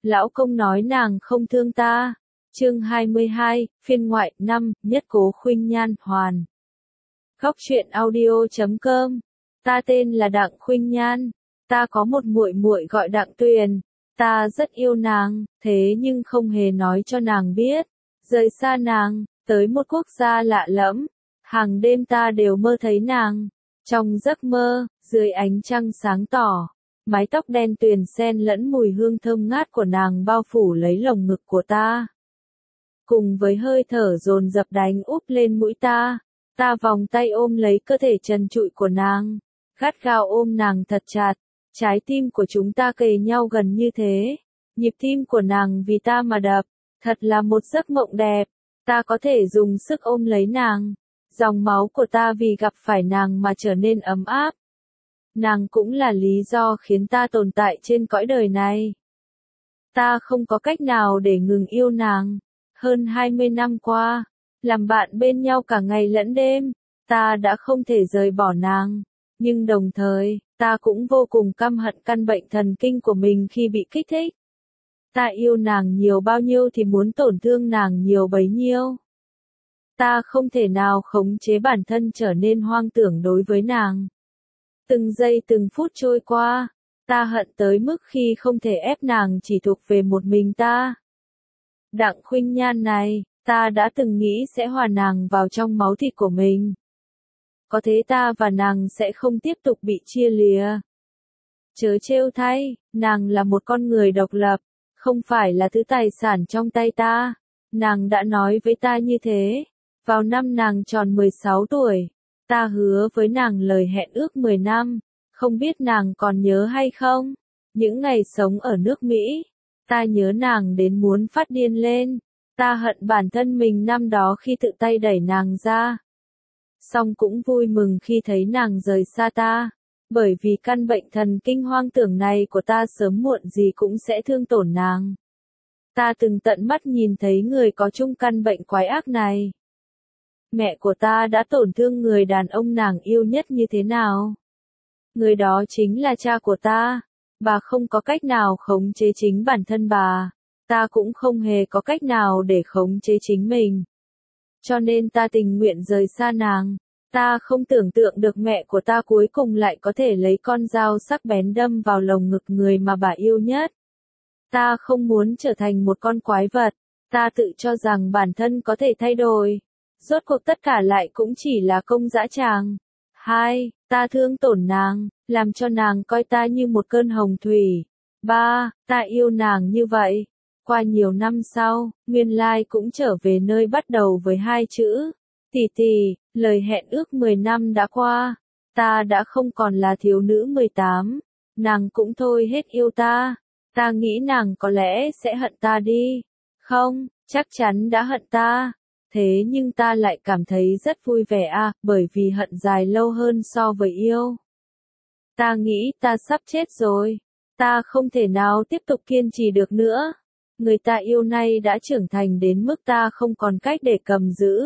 Lão công nói nàng không thương ta. Chương 22, phiên ngoại 5, nhất cố khuynh nhan hoàn. Góc truyện audio.com. Ta tên là Đặng Khuynh Nhan. Ta có một muội muội gọi Đặng Tuyền. Ta rất yêu nàng, thế nhưng không hề nói cho nàng biết. Rời xa nàng, tới một quốc gia lạ lẫm. Hàng đêm ta đều mơ thấy nàng. Trong giấc mơ, dưới ánh trăng sáng tỏ, mái tóc đen tuyền xen lẫn mùi hương thơm ngát của nàng bao phủ lấy lồng ngực của ta. Cùng với hơi thở dồn dập đánh úp lên mũi ta, ta vòng tay ôm lấy cơ thể trần trụi của nàng, gắt gao ôm nàng thật chặt. Trái tim của chúng ta kề nhau gần như thế, nhịp tim của nàng vì ta mà đập, thật là một giấc mộng đẹp. Ta có thể dùng sức ôm lấy nàng, dòng máu của ta vì gặp phải nàng mà trở nên ấm áp. Nàng cũng là lý do khiến ta tồn tại trên cõi đời này. Ta không có cách nào để ngừng yêu nàng. Hơn 20 năm qua, làm bạn bên nhau cả ngày lẫn đêm, ta đã không thể rời bỏ nàng. Nhưng đồng thời, ta cũng vô cùng căm hận căn bệnh thần kinh của mình khi bị kích thích. Ta yêu nàng nhiều bao nhiêu thì muốn tổn thương nàng nhiều bấy nhiêu. Ta không thể nào khống chế bản thân trở nên hoang tưởng đối với nàng. Từng giây từng phút trôi qua, ta hận tới mức khi không thể ép nàng chỉ thuộc về một mình ta. Đặng Khuynh Nhan này, ta đã từng nghĩ sẽ hòa nàng vào trong máu thịt của mình. Có thế ta và nàng sẽ không tiếp tục bị chia lìa. Chớ trêu thay, nàng là một con người độc lập, không phải là thứ tài sản trong tay ta. Nàng đã nói với ta như thế. Vào năm nàng tròn 16 tuổi, ta hứa với nàng lời hẹn ước 10 năm, không biết nàng còn nhớ hay không? Những ngày sống ở nước Mỹ, ta nhớ nàng đến muốn phát điên lên, ta hận bản thân mình năm đó khi tự tay đẩy nàng ra. Song cũng vui mừng khi thấy nàng rời xa ta, bởi vì căn bệnh thần kinh hoang tưởng này của ta sớm muộn gì cũng sẽ thương tổn nàng. Ta từng tận mắt nhìn thấy người có chung căn bệnh quái ác này. Mẹ của ta đã tổn thương người đàn ông nàng yêu nhất như thế nào? Người đó chính là cha của ta. Bà không có cách nào khống chế chính bản thân bà. Ta cũng không hề có cách nào để khống chế chính mình. Cho nên ta tình nguyện rời xa nàng. Ta không tưởng tượng được mẹ của ta cuối cùng lại có thể lấy con dao sắc bén đâm vào lồng ngực người mà bà yêu nhất. Ta không muốn trở thành một con quái vật. Ta tự cho rằng bản thân có thể thay đổi. Rốt cuộc tất cả lại cũng chỉ là công dã tràng. 2. Ta thương tổn nàng, làm cho nàng coi ta như một cơn hồng thủy. 3. Ta yêu nàng như vậy. Qua nhiều năm sau, nguyên lai cũng trở về nơi bắt đầu với hai chữ. Tỷ tỷ, lời hẹn ước 10 năm đã qua. Ta đã không còn là thiếu nữ 18. Nàng cũng thôi hết yêu ta. Ta nghĩ nàng có lẽ sẽ hận ta đi. Không, chắc chắn đã hận ta. Thế nhưng ta lại cảm thấy rất vui vẻ bởi vì hận dài lâu hơn so với yêu. Ta nghĩ ta sắp chết rồi. Ta không thể nào tiếp tục kiên trì được nữa. Người ta yêu nay đã trưởng thành đến mức ta không còn cách để cầm giữ.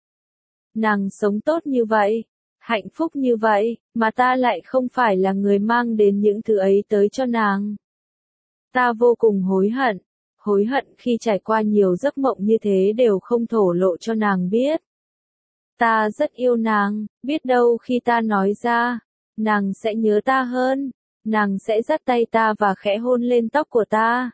Nàng sống tốt như vậy, hạnh phúc như vậy, mà ta lại không phải là người mang đến những thứ ấy tới cho nàng. Ta vô cùng hối hận khi trải qua nhiều giấc mộng như thế đều không thổ lộ cho nàng biết. Ta rất yêu nàng, biết đâu khi ta nói ra, nàng sẽ nhớ ta hơn, nàng sẽ dắt tay ta và khẽ hôn lên tóc của ta.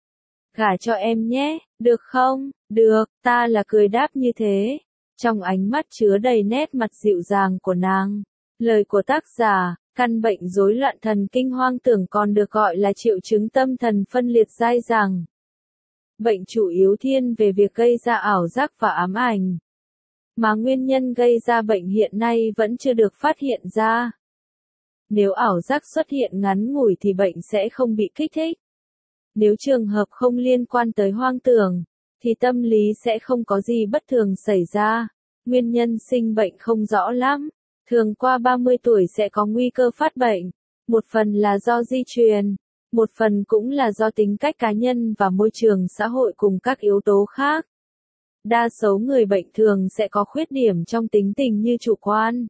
Gả cho em nhé, được không? Được, ta là cười đáp như thế. Trong ánh mắt chứa đầy nét mặt dịu dàng của nàng. Lời của tác giả, căn bệnh rối loạn thần kinh hoang tưởng còn được gọi là triệu chứng tâm thần phân liệt dai dẳng. Bệnh chủ yếu thiên về việc gây ra ảo giác và ám ảnh. Mà nguyên nhân gây ra bệnh hiện nay vẫn chưa được phát hiện ra. Nếu ảo giác xuất hiện ngắn ngủi thì bệnh sẽ không bị kích thích. Nếu trường hợp không liên quan tới hoang tưởng, thì tâm lý sẽ không có gì bất thường xảy ra. Nguyên nhân sinh bệnh không rõ lắm. Thường qua 30 tuổi sẽ có nguy cơ phát bệnh. Một phần là do di truyền. Một phần cũng là do tính cách cá nhân và môi trường xã hội cùng các yếu tố khác. Đa số người bệnh thường sẽ có khuyết điểm trong tính tình như chủ quan,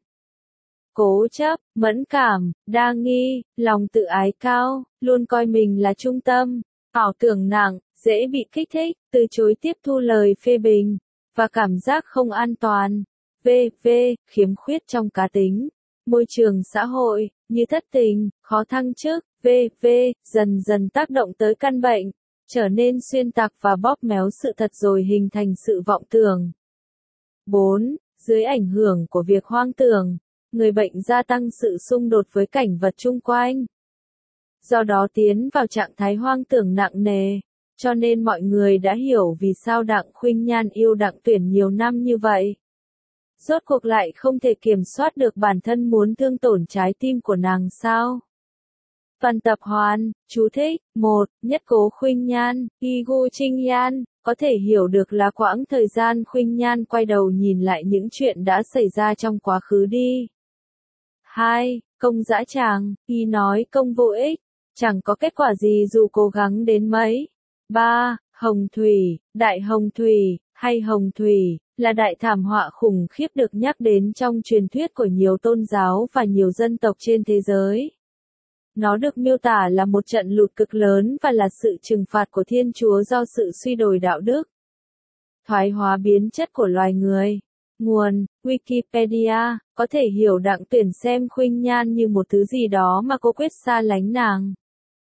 cố chấp, mẫn cảm, đa nghi, lòng tự ái cao, luôn coi mình là trung tâm. ảo tưởng nặng, dễ bị kích thích, từ chối tiếp thu lời phê bình, và cảm giác không an toàn. V. Khiếm khuyết trong cá tính, môi trường xã hội, như thất tình, khó thăng chức. V. Dần dần tác động tới căn bệnh, trở nên xuyên tạc và bóp méo sự thật rồi hình thành sự vọng tưởng. 4. Dưới ảnh hưởng của việc hoang tưởng, người bệnh gia tăng sự xung đột với cảnh vật chung quanh. Do đó tiến vào trạng thái hoang tưởng nặng nề, cho nên mọi người đã hiểu vì sao Đặng Khuynh Nhan yêu Đặng Tuyển nhiều năm như vậy. Rốt cuộc lại không thể kiểm soát được bản thân muốn thương tổn trái tim của nàng sao? Văn tập hoàn, chú thích, 1. Nhất Cố Khuynh Nhan, Igu Trinh Yan, có thể hiểu được là quãng thời gian Khuynh Nhan quay đầu nhìn lại những chuyện đã xảy ra trong quá khứ đi. 2. Công dã tràng, y nói công vô ích, chẳng có kết quả gì dù cố gắng đến mấy. 3. Hồng Thủy, Đại Hồng Thủy, hay Hồng Thủy, là đại thảm họa khủng khiếp được nhắc đến trong truyền thuyết của nhiều tôn giáo và nhiều dân tộc trên thế giới. Nó được miêu tả là một trận lụt cực lớn và là sự trừng phạt của Thiên Chúa do sự suy đồi đạo đức, thoái hóa biến chất của loài người. Nguồn: Wikipedia, có thể hiểu Đặng Tuyển xem Khuynh Nhan như một thứ gì đó mà cô quyết xa lánh nàng.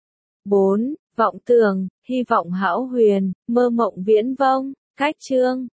4. Vọng tưởng, hy vọng hão huyền, mơ mộng viễn vông, cách chương.